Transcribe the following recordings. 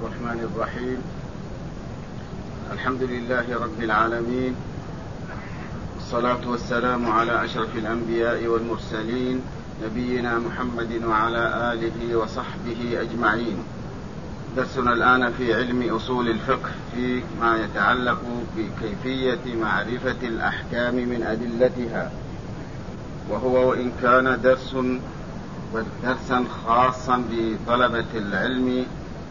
الرحمن الرحيم. الحمد لله رب العالمين، والصلاة والسلام على أشرف الأنبياء والمرسلين نبينا محمد وعلى آله وصحبه أجمعين. درسنا الآن في علم أصول الفقه فيما يتعلق بكيفية معرفة الأحكام من أدلتها، وهو وإن كان درسا خاصا بطلبة العلم،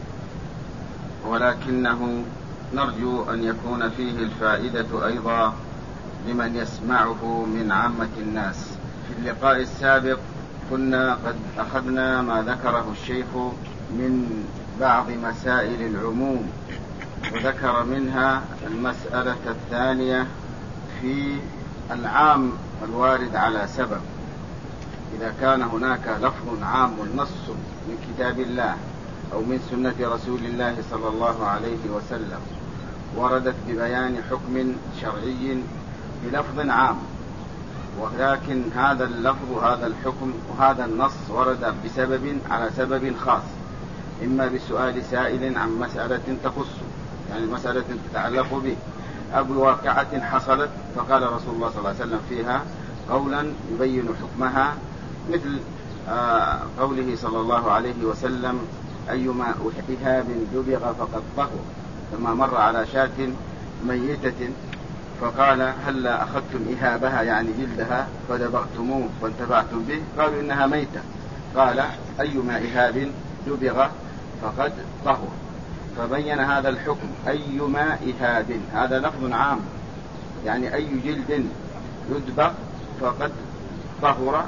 ولكنه نرجو أن يكون فيه الفائدة أيضا لمن يسمعه من عامة الناس. في اللقاء السابق كنا قد أخذنا ما ذكره الشيخ من بعض مسائل العموم، وذكر منها المسألة الثانية في العام الوارد على سبب. إذا كان هناك لفظ عام نص من كتاب الله أو من سنة رسول الله صلى الله عليه وسلم وردت ببيان حكم شرعي بلفظ عام، ولكن هذا اللفظ هذا الحكم وهذا النص ورد على سبب خاص، إما بسؤال سائل عن مسألة تخصه، يعني مسألة تتعلق به، أو بواقعة حصلت فقال رسول الله صلى الله عليه وسلم فيها قولا يبين حكمها، مثل قوله صلى الله عليه وسلم: أيما إهاب دبغ فقد طهر، لما مر على شاة ميتة فقال: هلا أخذتم إهابها يعني جلدها فدبغتموه وانتفعتم به؟ قالوا إنها ميتة. قال: أيما إهاب دبغ فقد طهر، فبين هذا الحكم أيما إهاب، هذا لفظ عام، يعني أي جلد يدبغ فقد طهر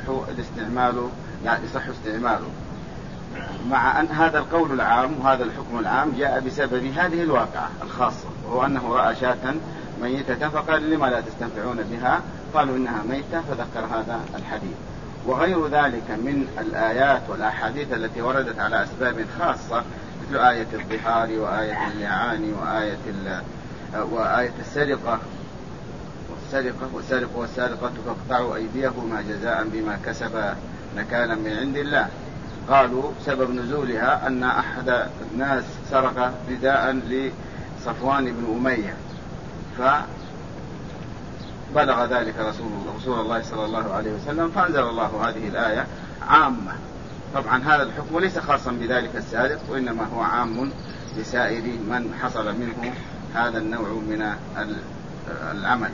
يصح استعماله، مع أن هذا القول العام وهذا الحكم العام جاء بسبب هذه الواقعة الخاصة، وهو أنه رأى شاة ميتة فقال: لما لا تستنفعون بها؟ قالوا إنها ميتة، فذكر هذا الحديث. وغير ذلك من الآيات والأحاديث التي وردت على أسباب خاصة، مثل آية الظهار وآية اللعان وآية السرقة والسارق والسارقة فاقطعوا أيديهما جزاء بما كسب نكالا من عند الله. قالوا سبب نزولها أن أحد الناس سرق رداء لصفوان بن أمية، فبلغ ذلك رسول الله صلى الله عليه وسلم، فأنزل الله هذه الآية عامة. طبعا هذا الحكم ليس خاصا بذلك السارق، وإنما هو عام لسائر من حصل منه هذا النوع من العمل.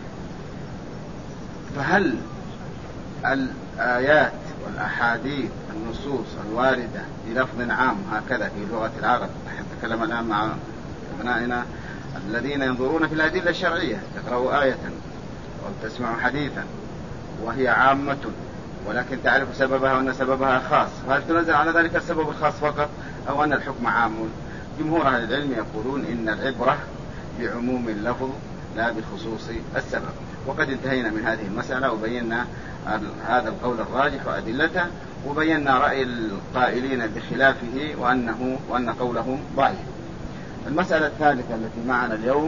فهل الآيات والأحاديث النصوص الواردة بلفظ عام هكذا في لغة العرب، نحن نتكلم الآن مع أبنائنا الذين ينظرون في الأدلة الشرعية، تقرأوا آية أو تسمعوا حديثا وهي عامة ولكن تعرف سببها وأن سببها خاص، فهل تنزل على ذلك السبب الخاص فقط أو أن الحكم عام؟ جمهور أهل العلم يقولون إن العبرة بعموم اللفظ لا بخصوص السبب. وقد انتهينا من هذه المسألة وبينا هذا القول الراجح وأدلته، وبينا رأي القائلين بخلافه وأن قولهم ضعيف. المسألة الثالثة التي معنا اليوم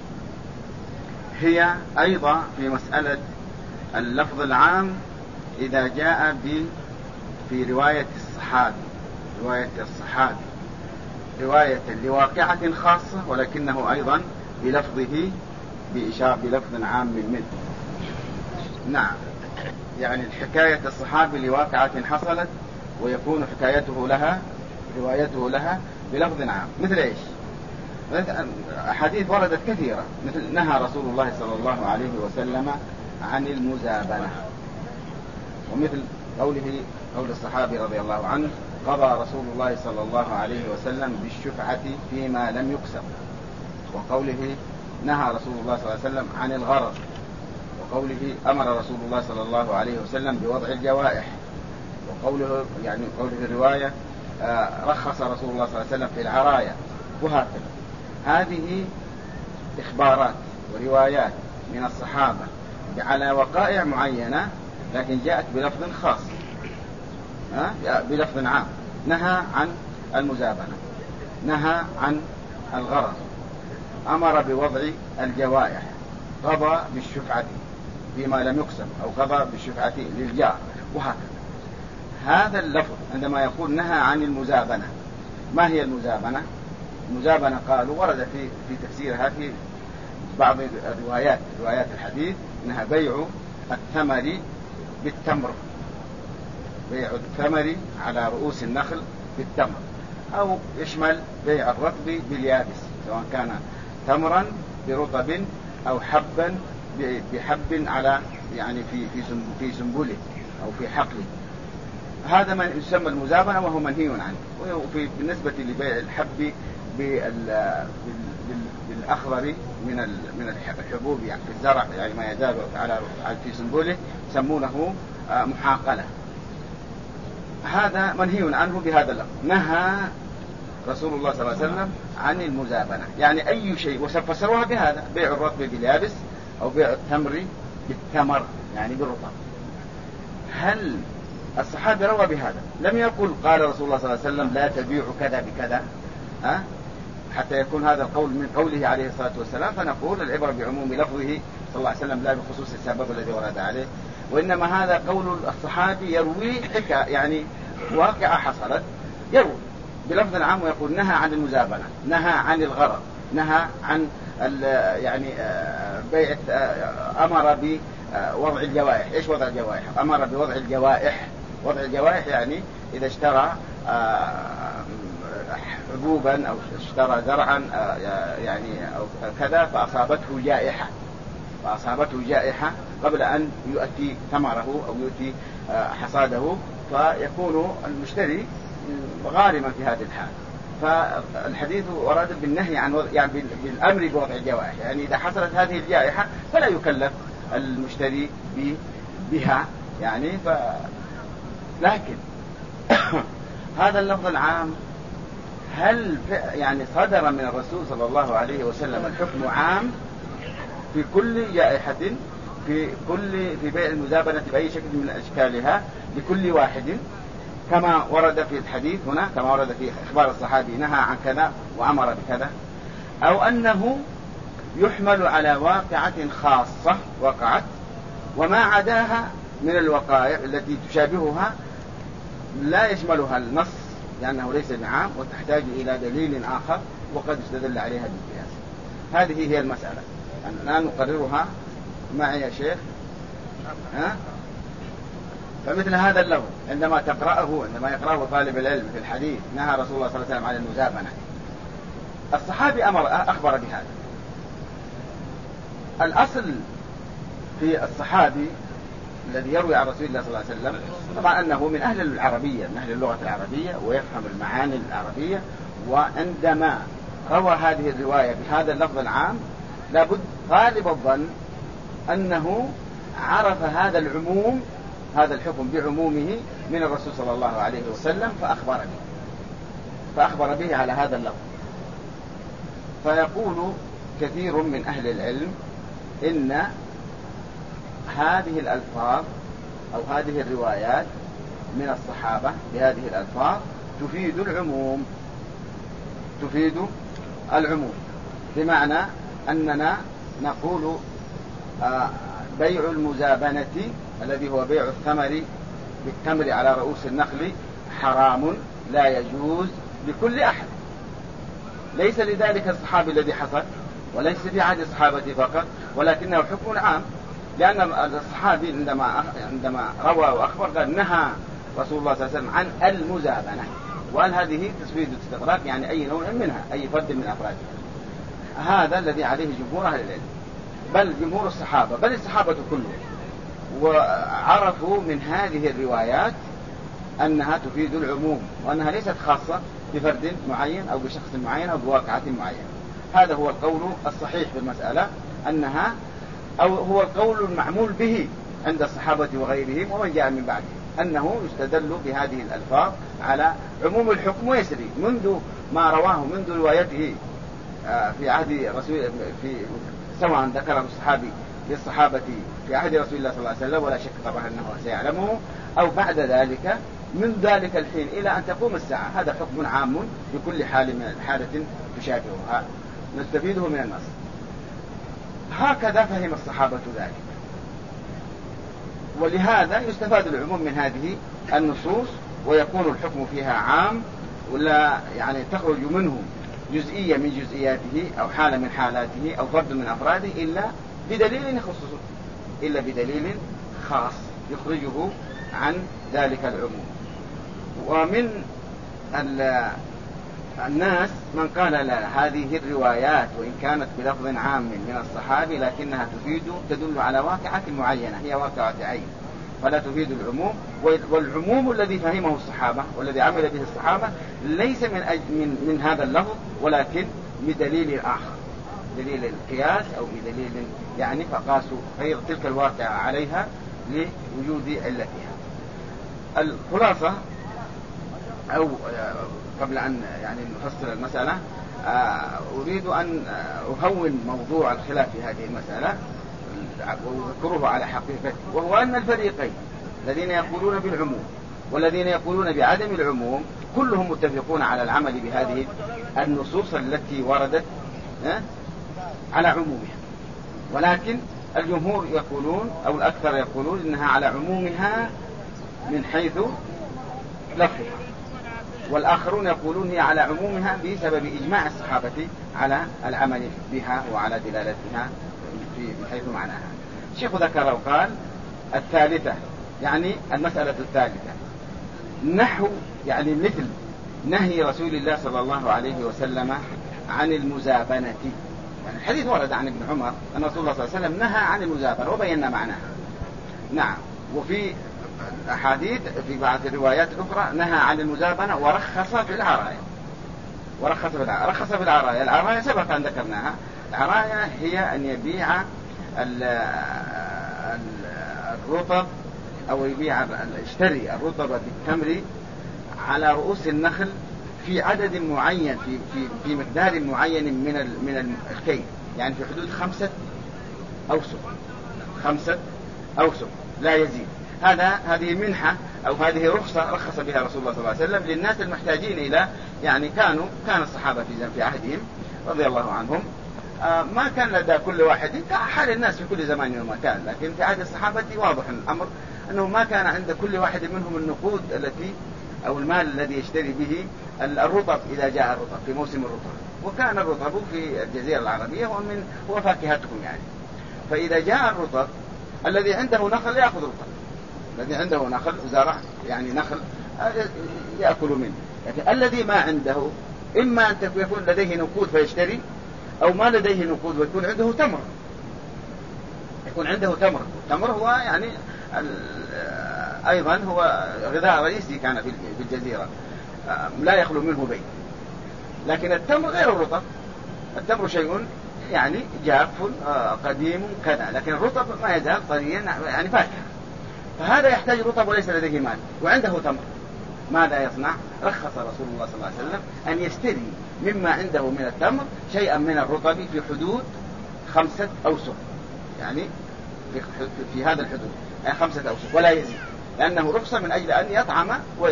هي أيضا في مسألة اللفظ العام إذا جاء في رواية الصحابي رواية لواقعة خاصة ولكنه أيضا بلفظه بإشارة بلفظ عام منه. نعم، يعني حكاية الصحابي لواقعة حصلت ويكون روايته لها بلفظ عام. مثل إيش؟ أحاديث وردت كثيرة، مثل نهى رسول الله صلى الله عليه وسلم عن المزابنة، ومثل قول الصحابي رضي الله عنه: قضى رسول الله صلى الله عليه وسلم بالشفعة فيما لم يقسم، وقوله نهى رسول الله صلى الله عليه وسلم عن الغرض، وقوله أمر رسول الله صلى الله عليه وسلم بوضع الجوائح، وقوله في الرواية رخص رسول الله صلى الله عليه وسلم في العراية، وهكذا. هذه إخبارات وروايات من الصحابة على وقائع معينة، لكن جاءت بلفظ خاص، بلفظ عام. نهى عن المزابنة، نهى عن الغرض، أمر بوضع الجوائح، قضى بالشفعة فيما لم يقسم، أو قضى بالشفعة للجار، وهكذا. هذا اللفظ عندما يقول نهى عن المزابنة، ما هي المزابنة؟ المزابنة قالوا ورد في تفسيرها في بعض روايات الحديث أنها بيع الثمر بالتمر، بيع الثمر على رؤوس النخل بالتمر، أو يشمل بيع الرطب باليابس، سواء كان تمرا برطب أو حبا بحب على يعني في سنبله أو في حقله. هذا ما يسمى المزابنة وهو منهي عنه. بالنسبة لبيع الحب بالأخضر من الحبوب يعني في الزرع، يعني ما يزال على في سنبله، يسمونه محاقلة. هذا منهي عنه بهذا اللفظ. نهى رسول الله صلى الله عليه وسلم عن المزابنة، يعني أي شيء، وفسروها بهذا: بيع الرطب باليابس أو بيع التمر بالتمر يعني بالرطب. هل الصحابي روى بهذا؟ لم يقل قال رسول الله صلى الله عليه وسلم لا تبيع كذا بكذا حتى يكون هذا القول من قوله عليه الصلاة والسلام، فنقول العبرة بعموم لفظه صلى الله عليه وسلم لا بخصوص السبب الذي ورد عليه. وإنما هذا قول الصحابي يروي يعني واقعة حصلت، يروي بلفظ العام ويقول نهى عن المزابنة، نهى عن الغرض، نهى عن يعني بيع، أمر بوضع الجوائح. إيش وضع الجوائح؟ أمر بوضع الجوائح. وضع الجوائح يعني إذا اشترى حبوبا أو اشترى زرعا يعني أو كذا فأصابته جائحة قبل أن يؤتي ثمره أو يؤتي حصاده، فيكون المشتري غارما في هذه الحال. فالحديث ورد بالنهي عن يعني بالأمر بوضع الجوائح، يعني إذا حصلت هذه الجائحة فلا يكلف المشتري بها يعني. لكن هذا اللفظ العام هل يعني صدر من الرسول صلى الله عليه وسلم الحكم عام في كل جائحة، في بيع المزابنة بأي شكل من أشكالها لكل واحد، كما ورد في الحديث هنا، كما ورد في إخبار الصحابي نهى عن كذا وأمر بكذا، أو أنه يحمل على واقعة خاصة وقعت وما عداها من الوقائع التي تشابهها لا يشملها النص لأنه ليس بعام وتحتاج إلى دليل آخر وقد استدل عليها بالقياس. هذه هي المسألة الآن نقررها معي يا شيخ. فمثل هذا اللفظ عندما يقرأه طالب العلم في الحديث نهى رسول الله صلى الله عليه وسلم عن المزابنة، الصحابي أخبر بهذا. الأصل في الصحابي الذي يروي عن رسول الله صلى الله عليه وسلم طبعا أنه من أهل العربية، من أهل اللغة العربية ويفهم المعاني العربية، وعندما روى هذه الرواية بهذا اللفظ العام لابد غالب الظن أنه عرف هذا العموم، هذا الحكم بعمومه من الرسول صلى الله عليه وسلم فأخبر به على هذا اللفظ. فيقول كثير من أهل العلم إن هذه الألفاظ أو هذه الروايات من الصحابة بهذه الألفاظ تفيد العموم، بمعنى أننا نقول بيع المزابنة الذي هو بيع الثمر بالتمر على رؤوس النخل حرام لا يجوز لكل أحد، ليس لذلك الصحابي الذي حصل وليس في عهد الصحابة فقط، ولكنه حكم عام، لأن الصحابي عندما روى وأخبر قال نهى رسول الله صلى الله عليه وسلم عن المزابنة، وقال هذه تفيد الاستغراق يعني أي نوع منها، أي فرد من أفرادها. هذا الذي عليه جمهور أهل العلم، بل جمهور الصحابة، بل الصحابة كلهم، وعرفوا من هذه الروايات أنها تفيد العموم وأنها ليست خاصة بفرد معين أو بشخص معين أو بواقعة معينة. هذا هو القول الصحيح في المسألة، أنها أو هو القول المعمول به عند الصحابة وغيرهم ومن جاء من بعدهم، أنه يستدل بهذه الألفاظ على عموم الحكم ويسري منذ ما رواه منذ روايته في عهد رسول سواء ذكره الصحابي للصحابة في عهد رسول الله صلى الله عليه وسلم ولا شك طبعا أنه سيعلمه، أو بعد ذلك من ذلك الحين إلى أن تقوم الساعة. هذا حكم عام بكل حالة تشابهها نستفيده من النص. هكذا فهم الصحابة ذلك، ولهذا يستفاد العموم من هذه النصوص ويكون الحكم فيها عام، ولا يعني تخرج منه جزئية من جزئياته أو حالة من حالاته أو فرد من أفراده إلا بدليل يخصصه، إلا بدليل خاص يخرجه عن ذلك العموم. ومن الناس من قال لا، هذه الروايات وإن كانت بلفظ عام من الصحابي لكنها تدل على واقعة معينة، هي واقعة عين، فلا تفيد العموم. والعموم الذي فهمه الصحابة والذي عمل به الصحابة ليس من هذا اللفظ، ولكن بدليل آخر، دليل القياس أو بدليل يعني فقاسوا غير تلك الواقعة عليها لوجود علتها. الخلاصة، أو قبل أن يعني نفصل المسألة، أريد أن أهون موضوع الخلاف في هذه المسألة وأذكره على حقيقته، وهو أن الفريقين الذين يقولون بالعموم والذين يقولون بعدم العموم كلهم متفقون على العمل بهذه النصوص التي وردت على عمومها، ولكن الجمهور يقولون أو الأكثر يقولون إنها على عمومها من حيث لفظها، والآخرون يقولون هي على عمومها بسبب إجماع الصحابة على العمل بها وعلى دلالتها في حيث معناها. الشيخ ذكر وقال الثالثة، يعني المسألة الثالثة، نحو يعني مثل نهي رسول الله صلى الله عليه وسلم عن المزابنة. يعني الحديث ورد عن ابن عمر أن رسول الله صلى الله عليه وسلم نهى عن المزابنة وبينا معناها. نعم، وفي أحاديث في بعض الروايات الأخرى نهى عن المزابنة ورخص في العراية. رخص في العراية. العراية سبق أن ذكرناها. العراية هي أن يبيع الرطب أو يشتري الرطب بالتمر على رؤوس النخل في عدد معين، في مقدار معين من الكيل، يعني في حدود 5 أوسق لا يزيد. هذه منحة أو هذه رخصة رخص بها رسول الله صلى الله عليه وسلم للناس المحتاجين إلى، يعني كان الصحابة في عهدهم رضي الله عنهم ما كان لدى كل واحد كحال الناس في كل زمان ومكان، لكن في عهد الصحابة واضح الأمر أنه ما كان عند كل واحد منهم النقود التي أو المال الذي يشتري به الرطب إذا جاء الرطب في موسم الرطب. وكان الرطب في الجزيرة العربية هو فاكهتهم يعني. فإذا جاء الرطب الذي عنده نخل يأخذ رطب، الذي عنده نخل زرع يعني نخل يأكل منه. لكن الذي ما عنده إما أن يكون لديه نقود فيشتري، أو ما لديه نقود ويكون عنده تمر. تمر هو يعني أيضا هو غذاء رئيسي كان في الجزيرة، لا يخلو منه بيت. لكن التمر غير الرطب. التمر شيء يعني جاف قديم كذا، لكن الرطب ما يزال طريا يعني فاكهة. فهذا يحتاج رطب وليس لديه مال وعنده تمر، ماذا يصنع؟ رخص رسول الله صلى الله عليه وسلم أن يشتري مما عنده من التمر شيئا من الرطب في حدود 5 أوسق، يعني في هذا الحدود، يعني 5 أوسق ولا يزيد، لأنه رخصة من أجل أن يطعم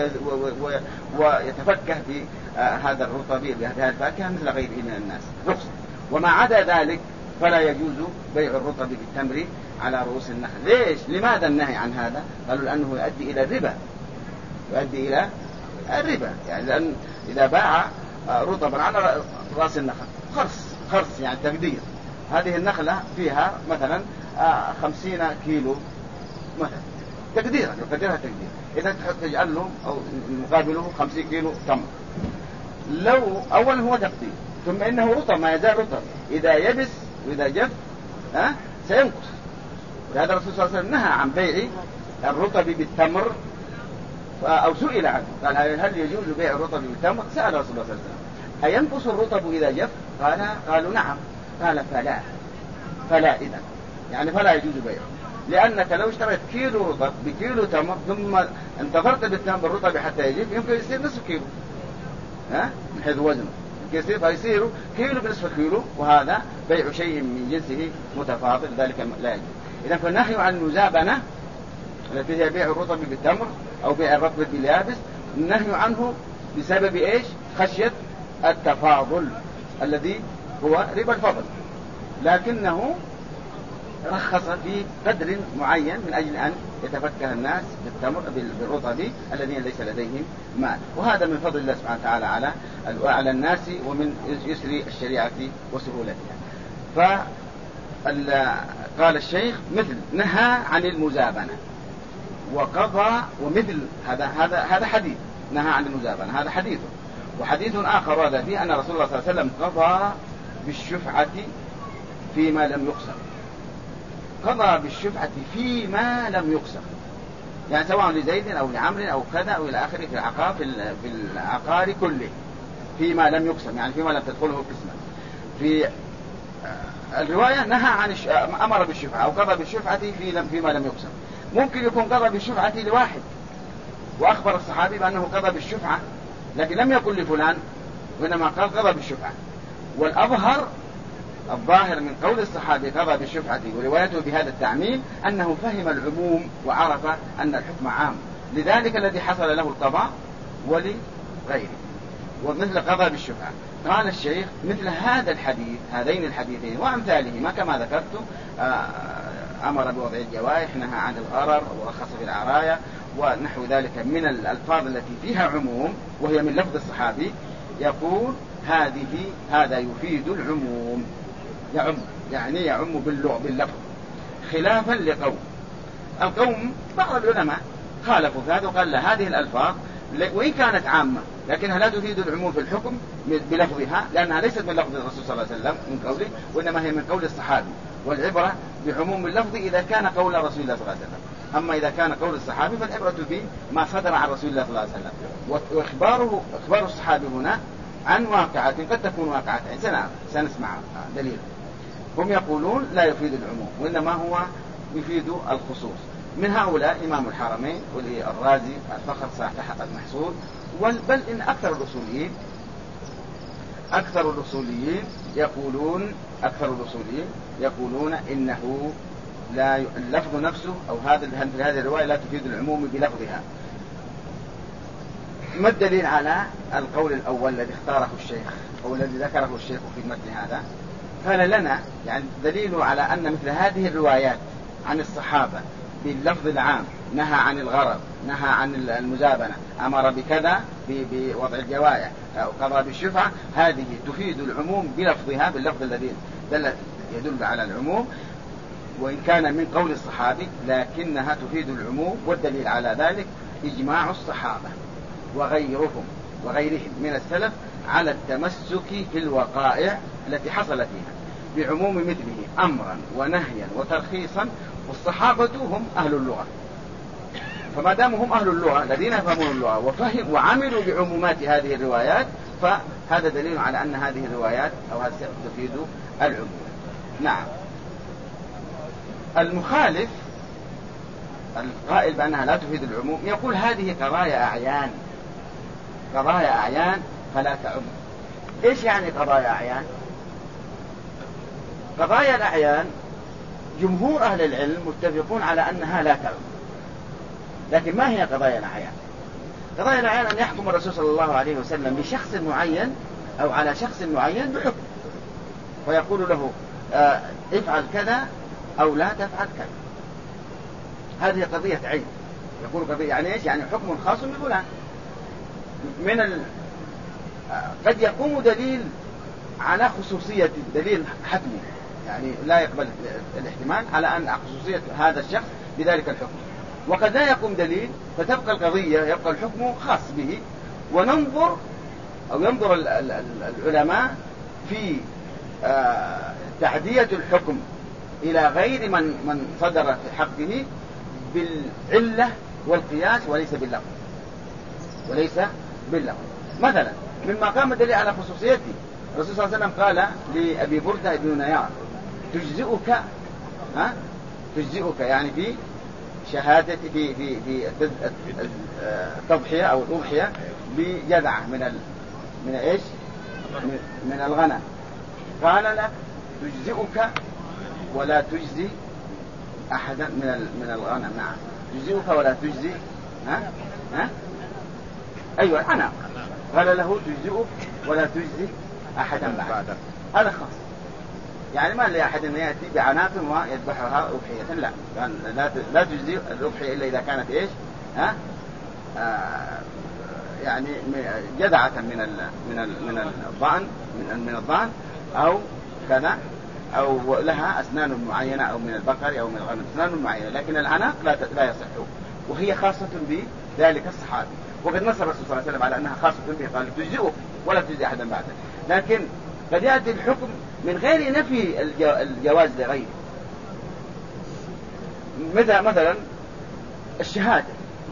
ويتفكه بهذا الرطب بهذه الفاكهة مثل غيره من الناس، رخصة. وما عدا ذلك فلا يجوز بيع الرطب بالتمر على رؤوس النخل. ليش؟ لماذا النهي عن هذا؟ قالوا لأنه يؤدي إلى الربا، يعني لأن إذا باع رطبا على رأس النخل خرص يعني تقدير، هذه النخلة فيها مثلا 50 كيلو مثلا تقديرها، يقدرها تقدير، إذا تجعل له أو مقابله 50 كيلو تمر. لو أول هو تقدير، ثم إنه رطب ما يزال رطب، إذا يبس وإذا جف سينقص. وهذا الرسول صلى الله عليه وسلم نهى عن بيع الرطب بالتمر، أو سئل عنه قال هل يجوز بيع الرطب بالتمر؟ سأل رسول الله صلى الله عليه وسلم أينقص الرطب إذا جف؟ قالوا نعم. قال فلا إذن، يعني فلا يجوز بيعه، لأنك لو اشتريت كيلو رطب بكيلو تمر ثم انتظرت بالرطب حتى يجف يمكن يصير نصف كيلو من حيث وزنه، فيصير كيلو بنصف كيلو، وهذا بيع شيء من جنسه متفاضل، ذلك لا يجوز. إذن فالنهي عن المزابنة التي هي بيع الرطب بالتمر أو بيع الرطب باليابس، النهي عنه بسبب إيش؟ خشية التفاضل الذي هو ربا الفضل، لكنه رخص في قدر معين من أجل أن يتفكه الناس بالتمر بالرطب الذين ليس لديهم مال. وهذا من فضل الله سبحانه وتعالى على الناس ومن يسر الشريعة وسهولتها. فقال الشيخ مثل نهى عن المزابنة وقضى، ومثل هذا حديث نهى عن المزابنة، هذا حديث. وحديث آخر ورد فيه أن رسول الله صلى الله عليه وسلم قضى بالشفعة فيما لم يقسم. قضى بالشفعة فيما لم يقسم، يعني سواء لزيد أو لعمر أو كذا أو إلى آخره في العقار كله، فيما لم يقسم يعني فيما لم تدخله القسمة. في الرواية نهى عن أمر بالشفعة أو قضى بالشفعة فيما لم يقسم. ممكن يكون قضى بالشفعة لواحد وأخبر الصحابي بأنه قضى بالشفعة، لكن لم يقل لفلان، وإنما قال قضى بالشفعة. الظاهر من قول الصحابي قضى بالشفعة وروايته بهذا التعميم أنه فهم العموم وعرف أن الحكم عام، لذلك الذي حصل له القضاء ولغيره. ومثل قضى بالشفعة قال الشيخ مثل هذا الحديث، هذين الحديثين وأمثالهما كما ذكرت، أمر بوضع الجوائح، نهى عن الغرر ورخص في العراية ونحو ذلك من الألفاظ التي فيها عموم وهي من لفظ الصحابي، يقول هذا يفيد العموم، يعني يعم باللفظ، خلافا القوم بعض العلماء خالفوا هذا وقال لا، هذه الألفاظ وإن كانت عامة لكنها لا تفيد العموم في الحكم بلفظها، لأنها ليست من لفظ الرسول صلى الله عليه وسلم من قوله، وإنما هي من قول الصحابي، والعبرة بعموم اللفظ إذا كان قول رسول الله صلى الله عليه وسلم. أما إذا كان قول الصحابي فالعبرة بما صدر عن رسول الله صلى الله عليه وسلم. وإخبار الصحابي هنا عن واقعة قد تكون واقعة سنسمع دليل. هم يقولون لا يفيد العموم وإنما هو يفيد الخصوص. من هؤلاء إمام الحرمين والرازي الفخر صاحب حق المحصول، بل إن أكثر الأصوليين يقولون إنه اللفظ نفسه أو هذه الرواية لا تفيد العموم بلفظها. ما الدليل على القول الأول الذي اختاره الشيخ أو الذي ذكره الشيخ في المتن هذا؟ قال لنا يعني دليل على أن مثل هذه الروايات عن الصحابة باللفظ العام، نهى عن الغرض، نهى عن المزابنة، أمر بكذا بوضع الجوائح أو قضى بالشفعة، هذه تفيد العموم بلفظها، باللفظ الذي يدل على العموم وإن كان من قول الصحابي، لكنها تفيد العموم. والدليل على ذلك إجماع الصحابة وغيرهم من السلف على التمسك في الوقائع التي حصل فيها بعموم مثله أمرا ونهيا وترخيصا. والصحابة هم أهل اللغة، فما دام هم أهل اللغة الذين يفهمون اللغة وعملوا بعمومات هذه الروايات، فهذا دليل على أن هذه الروايات أو هذه تفيد العموم. نعم. المخالف القائل بأنها لا تفيد العموم يقول هذه قضايا أعيان فلا تعم. إيش يعني قضايا أعيان؟ قضايا الأعيان جمهور أهل العلم متفقون على أنها لا تعم. لكن ما هي قضايا الأعيان؟ قضايا الأعيان أن يحكم الرسول صلى الله عليه وسلم لشخص معين أو على شخص معين بحكم، ويقول له افعل كذا أو لا تفعل كذا. هذه قضية عين. يقول قضية يعني إيش؟ يعني حكم خاص بفلان. قد يقوم دليل على خصوصية، دليل حتمي يعني لا يقبل الاحتمال على أن خصوصية هذا الشخص بذلك الحكم، وقد لا يقوم دليل فتبقى القضية يبقى الحكم خاص به. ينظر العلماء في تعدية الحكم إلى غير من صدر في حقه بالعلة والقياس وليس باللفظ. مثلا مما قام الدليل على خصوصيته الرسول صلى الله عليه وسلم قال لأبي بردة بن نيار تجزئك يعني في شهادة في التضحية أو الأضحية بجذعة من إيش؟ من الغنم. قال لك تجزئك ولا تجزي أحدا من الغنم. نعم تجزئك ولا تجزي أيوة أنا قال له تجزئك ولا تجزي أحدا بعد. هذا خاص. يعني ما لأحد أن يأتي بعناق ويذبحها أضحية، لا، لا تجزي الأضحية إلا إذا كانت إيش؟ يعني جذعة من الضأن، من الضأن أو كذا، أو لها أسنان معينة، أو من البقر أو من الغنم أسنان معينة، لكن العناق لا يصح، وهي خاصة بذلك الصحابي. وقد نص الرسول صلى الله عليه وسلم على أنها خاصة به، قال تجزئه ولا تجزي أحدا بعده. لكن قد يأتي الحكم من غير نفي الجواز لغيره، مثلا الشهادة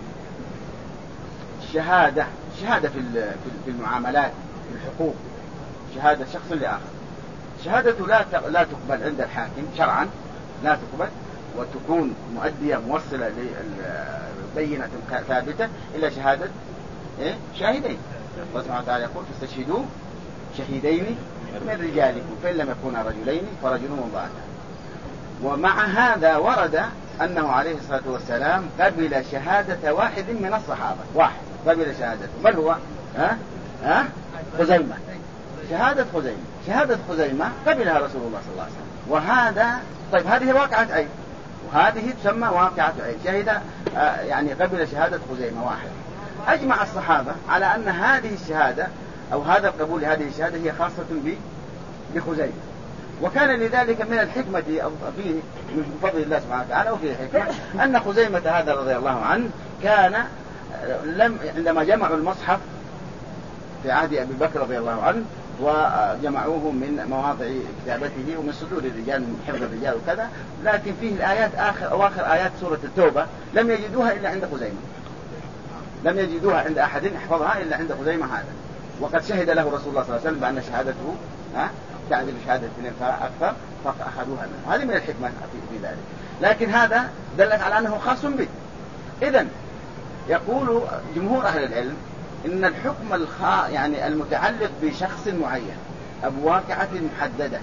في المعاملات، في الحقوق، شهادة شخص لآخر، شهادته لا تقبل عند الحاكم شرعا، لا تقبل وتكون مؤدية موصلة لبينة ثابتة إلا شهادة شاهدين. الله سبحانه وتعالى يقول فاستشهدوا شهيدين من رجالكم فإن لم يكونا رجلين فرجل وامرأتان. ومع هذا ورد أنه عليه الصلاة والسلام قبل شهادة واحد من الصحابة، واحد قبل شهادته، من هو؟ خزيمة. شهادة خزيمة قبلها رسول الله صلى الله عليه وسلم. وهذا طيب، هذه واقعة عين، وهذه تسمى واقعة عين، شهد يعني قبل شهادة خزيمة واحد. أجمع الصحابة على أن هذه الشهادة أو هذا القبول لهذه الشهادة هي خاصة بخزيمة، وكان لذلك من الحكمة فيه من فضل الله سبحانه وتعالى، وفيه حكمة أن خزيمة هذا رضي الله عنه كان عندما جمعوا المصحف في عهد أبي بكر رضي الله عنه وجمعوه من مواضع كتابته ومن صدور الرجال، من حفظ الرجال وكذا، لكن فيه الآيات أواخر آيات سورة التوبة لم يجدوها إلا عند خزيمة، لم يجدوها عند أحد يحفظها إلا عند خزيمة هذا. وقد شهد له رسول الله صلى الله عليه وسلم بأن شهادته تعدل شهادة اثنين فأكثر، فأخذوها منه. هذه من الحكمة في ذلك، لكن هذا دلت على أنه خاص به. إذن يقول جمهور أهل العلم إن الحكم يعني المتعلق بشخص معين أو واقعة محددة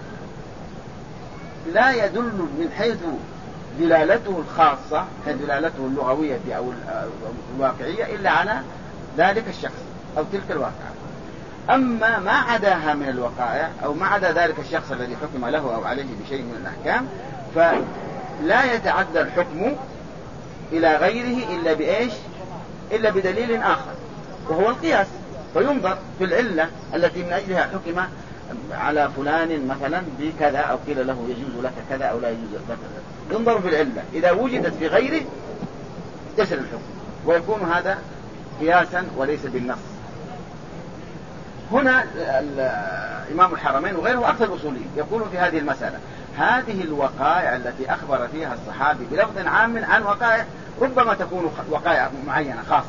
لا يدل من حيث دلالته الخاصة كدلالته اللغوية أو الواقعية إلا على ذلك الشخص أو تلك الواقعة. أما ما عداها من الوقائع أو ما عدا ذلك الشخص الذي حكم له أو عليه بشيء من الأحكام فلا يتعدى الحكم إلى غيره إلا بإيش؟ إلا بدليل آخر، وهو القياس. فينظر في العلة التي من أجلها حكم على فلان مثلا بكذا أو قيل له يجوز لك كذا أو لا يجوز لك كذا، ينظر في العلة، إذا وجدت في غيره يصل الحكم، ويكون هذا قياسا وليس بالنص. هنا إمام الحرمين وغيره أكثر الأصوليين يقولون في هذه المسألة هذه الوقائع التي أخبر فيها الصحابي بلفظ عام عن وقائع ربما تكون وقائع معينة خاصة.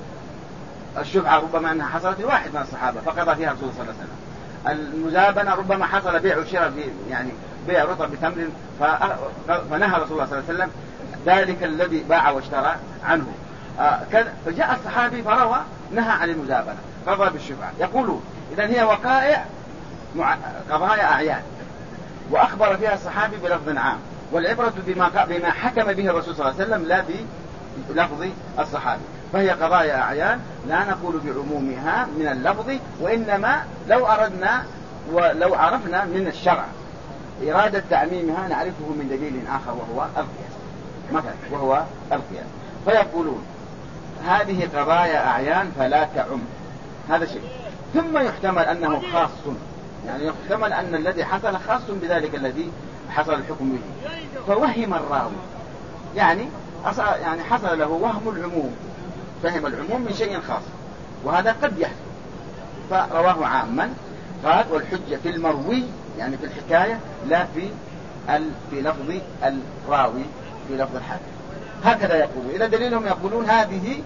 الشفعة ربما أنها حصلت لواحد من الصحابة فقضى فيها الرسول صلى الله عليه وسلم. المزابنة ربما حصل بيع وشراء في يعني بيع رطب بتمر فنهى رسول الله صلى الله عليه وسلم ذلك الذي باع واشترى عنه. فجاء الصحابي فروى نهى عن المزابنة قضى بالشفعة. يقولون إذن هي وقائع قضايا أعيان وأخبر فيها الصحابي بلفظ عام، والعبرة بما حكم به الرسول صلى الله عليه وسلم لا بلفظ الصحابي، فهي قضايا أعيان لا نقول بعمومها من اللفظ، وإنما لو أردنا ولو عرفنا من الشرع إرادة تعميمها نعرفه من دليل آخر وهو القياس مثلا، وهو القياس. فيقولون هذه قضايا أعيان فلا تعم، هذا شيء. ثم يحتمل أنه خاص، يعني يحتمل أن الذي حصل خاص بذلك الذي حصل الحكم به، فوهم الراوي يعني حصل له وهم العموم، فهم العموم من شيء خاص، وهذا قد يحصل فرواه عاما. قال والحجة في المروي يعني في الحكاية لا في لفظ الراوي في لفظ الحاكم، هكذا يقول. إذا دليلهم يقولون هذه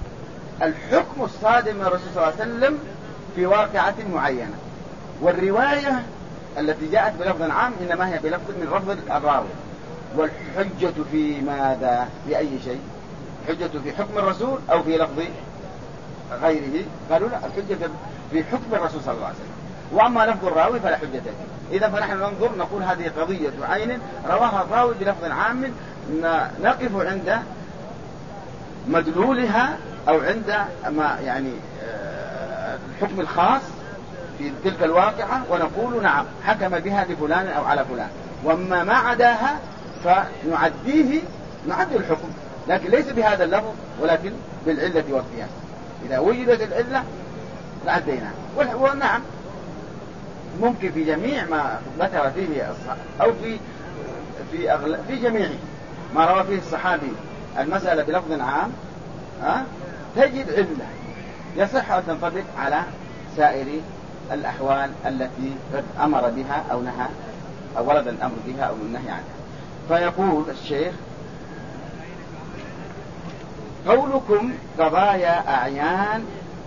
الحكم الصادم من الرسول صلى الله عليه وسلم في واقعة معينة، والرواية التي جاءت بلفظ عام إنما هي بلفظ من لفظ الراوي. والحجة في ماذا؟ في أي شيء؟ حجة في حكم الرسول أو في لفظ غيره؟ قالوا لا، الحجة في حكم الرسول صلى الله عليه وسلم، وأما لفظ الراوي فلا حجة فيه. إذا فنحن ننظر نقول هذه قضية عين رواها الراوي بلفظ عام، نقف عند مدلولها أو عند ما يعني الحكم الخاص في تلك الواقعة ونقول نعم حكم بها لفلان أو على فلان، وأما ما عداها فنعديه نعد الحكم، لكن ليس بهذا اللفظ ولكن بالعلة والقياس. إذا وجدت العلة لعديناها. ونعم ممكن في جميع ما ذكر فيه أو في جميع ما روى فيه الصحابي المسألة بلفظ عام تجد علة يصح أن تنطبق على سائر الأحوال التي قد أمر بها أو نهى أو ورد الأمر بها أو النهي عنها. فيقول الشيخ: قولكم قضايا أعيان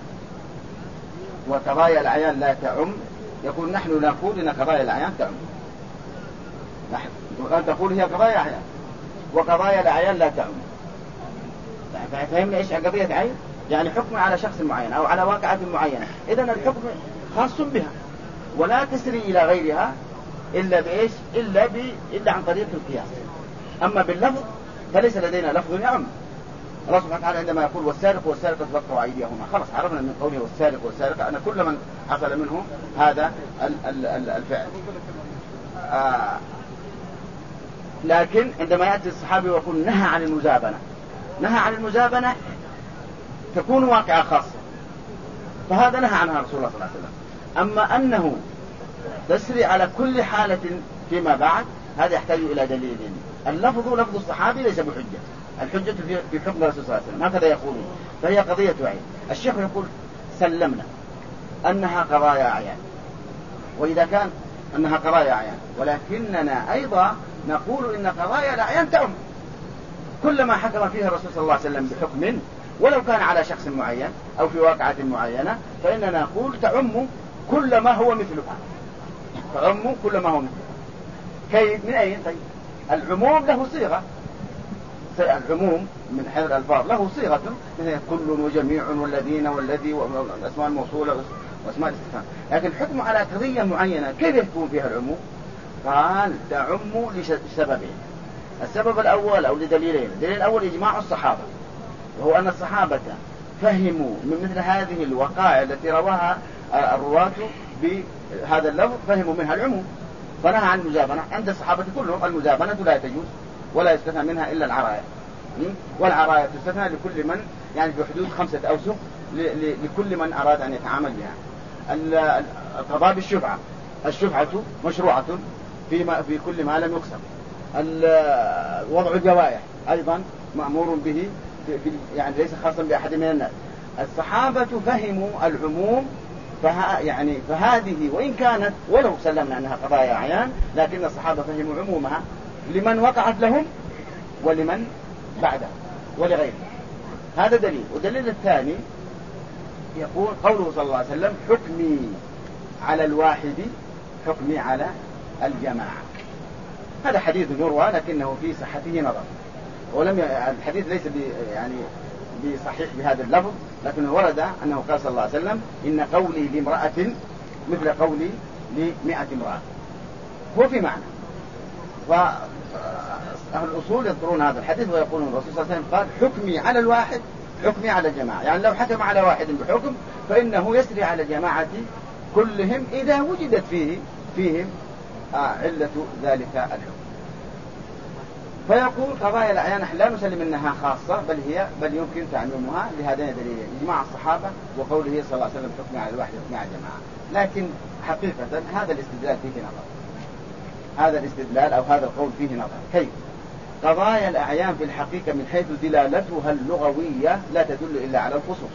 وقضايا الأعيان لا تعم، يقول نحن نقول إن قضايا الأعيان تعم، نحن تقول هي قضايا أعيان وقضايا الأعيان لا تعم. فهمنا إيش قضية عين؟ يعني حكم على شخص معين أو على واقعة معينة، إذن الحكم خاص بها ولا تسري إلى غيرها إلا بإيش؟ إلا عن طريق القياس. أما باللفظ فليس لدينا لفظ يعم. الله سبحانه وتعالى عندما يقول والسارق والسارقة فاقطعوا أيديهما، خلاص عرفنا من قوله والسارق والسارقة أن كل من حصل منه هذا الفعل. لكن عندما يأتي الصحابي ويقول نهى عن المزابنة، نهى عن المزابنة تكون واقعة خاصة، فهذا نهى عنها رسول الله صلى الله عليه وسلم. أما أنه تسري على كل حالة فيما بعد هذا يحتاج إلى دليل. اللفظ لفظ الصحابي ليس بحجة، الحجة في حكم الرسول صلى الله عليه وسلم، هكذا يقولون. فهي قضية عين. الشيخ يقول سلمنا أنها قضايا أعيان، وإذا كان أنها قضايا أعيان ولكننا أيضا نقول إن قضايا الأعيان تعم كل ما حكم فيها الرسول صلى الله عليه وسلم بحكم ولو كان على شخص معين أو في واقعة معينة، فإننا نقول تعم كل ما هو مثلها، تعم كل ما هو مثلها. كيف؟ من أين؟ طيب العموم له صيغة، العموم من حيث الألفاظ له صيغة مثل كل وجميع والذين والذي والأسماء الموصولة وأسماء الاستفهام. لكن الحكم على قضية معينة كيف يكون فيها العموم؟ قال تعم لسببين. السبب الأول أو لدليلين. الدليل الأول إجماع الصحابة، وهو أن الصحابة فهموا من مثل هذه الوقائع التي رواها الرواة بهذا اللفظ فهموا منها العموم، فنهى عن المزابنة. عند الصحابة كلهم المزابنة لا تجوز ولا يستثنى منها إلا العراية، والعراية تستثنى لكل من يعني في حدود 5 أوسق لكل من أراد أن يتعامل بها. القضاء بالشفعة، الشفعة مشروعة في كل ما لم يقسم. وضع الجوائح أيضا مأمور به يعني ليس خاصا بأحد من الناس. الصحابة فهموا العموم، فهذه وإن كانت ولو سلمنا أنها قضايا أعيان لكن الصحابة فهموا عمومها لمن وقعت لهم ولمن بعده ولغيره. هذا دليل. والدليل الثاني يقول قوله صلى الله عليه وسلم حكمي على الواحد حكمي على الجماعة. هذا حديث يروى لكنه في صحته نظر، الحديث ليس يعني بصحيح بهذا اللفظ، لكنه ورد أنه قال صلى الله عليه وسلم إن قولي لامرأة مثل قولي ل100 امرأة، هو في معنى. فأهل الأصول يذكرون هذا الحديث ويقولون الرسول صلى الله عليه وسلم قال حكمي على الواحد حكمي على الجماعة، يعني لو حكم على واحد بحكم فإنه يسري على جماعة كلهم إذا وجدت فيهم علة ذلك الحكم. فيقول قضايا الأعيان لا نسلم أنها خاصة بل يمكن تعميمها لهذين الدليلين، إجماع الصحابة وقوله صلى الله عليه وسلم حكم على الواحد حكم على الجماعة. لكن حقيقة هذا الاستدلال فيه نظر، هذا الاستدلال أو هذا القول فيه نظر. كيف؟ قضايا الأعيان في الحقيقة من حيث دلالتها اللغوية لا تدل إلا على الخصوص،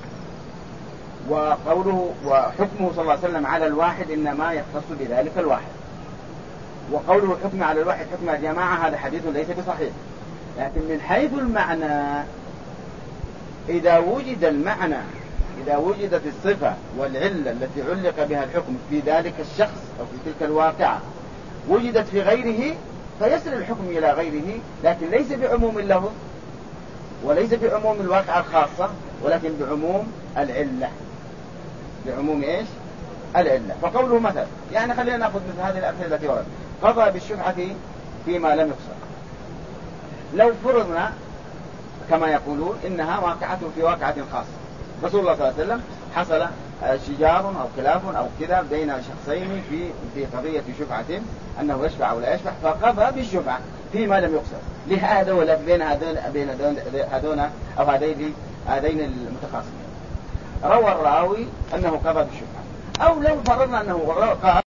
وقوله وحكمه صلى الله عليه وسلم على الواحد إنما يختص بذلك الواحد، وقوله حكم على الواحد حكم على الجماعة هذا حديث ليس بصحيح. لكن من حيث المعنى إذا وجد المعنى، إذا وجدت الصفة والعلة التي علق بها الحكم في ذلك الشخص أو في تلك الواقعة وجدت في غيره فيصل الحكم إلى غيره، لكن ليس بعموم اللفظ وليس بعموم الواقعة الخاصة ولكن بعموم العلة. بعموم إيش؟ العلة. فقوله مثلا يعني خلينا نأخذ مثل هذه الأمثلة التي وردت قضى بالشفعة فيما لم يقصر. لو فرضنا كما يقولون إنها واقعة في واقعة خاصة، رسول الله صلى الله عليه وسلم حصل شجار أو خلاف أو كذا بين شخصين في قضية شفعة أنه يشفع أو لا يشفع، فقضى بالشفعة فيما لم يقصر لهذا ولا بين هذين أو هذين المتخاصمين. روى الراوي أنه قضى بالشفعة، أو لو فرضنا أنه قال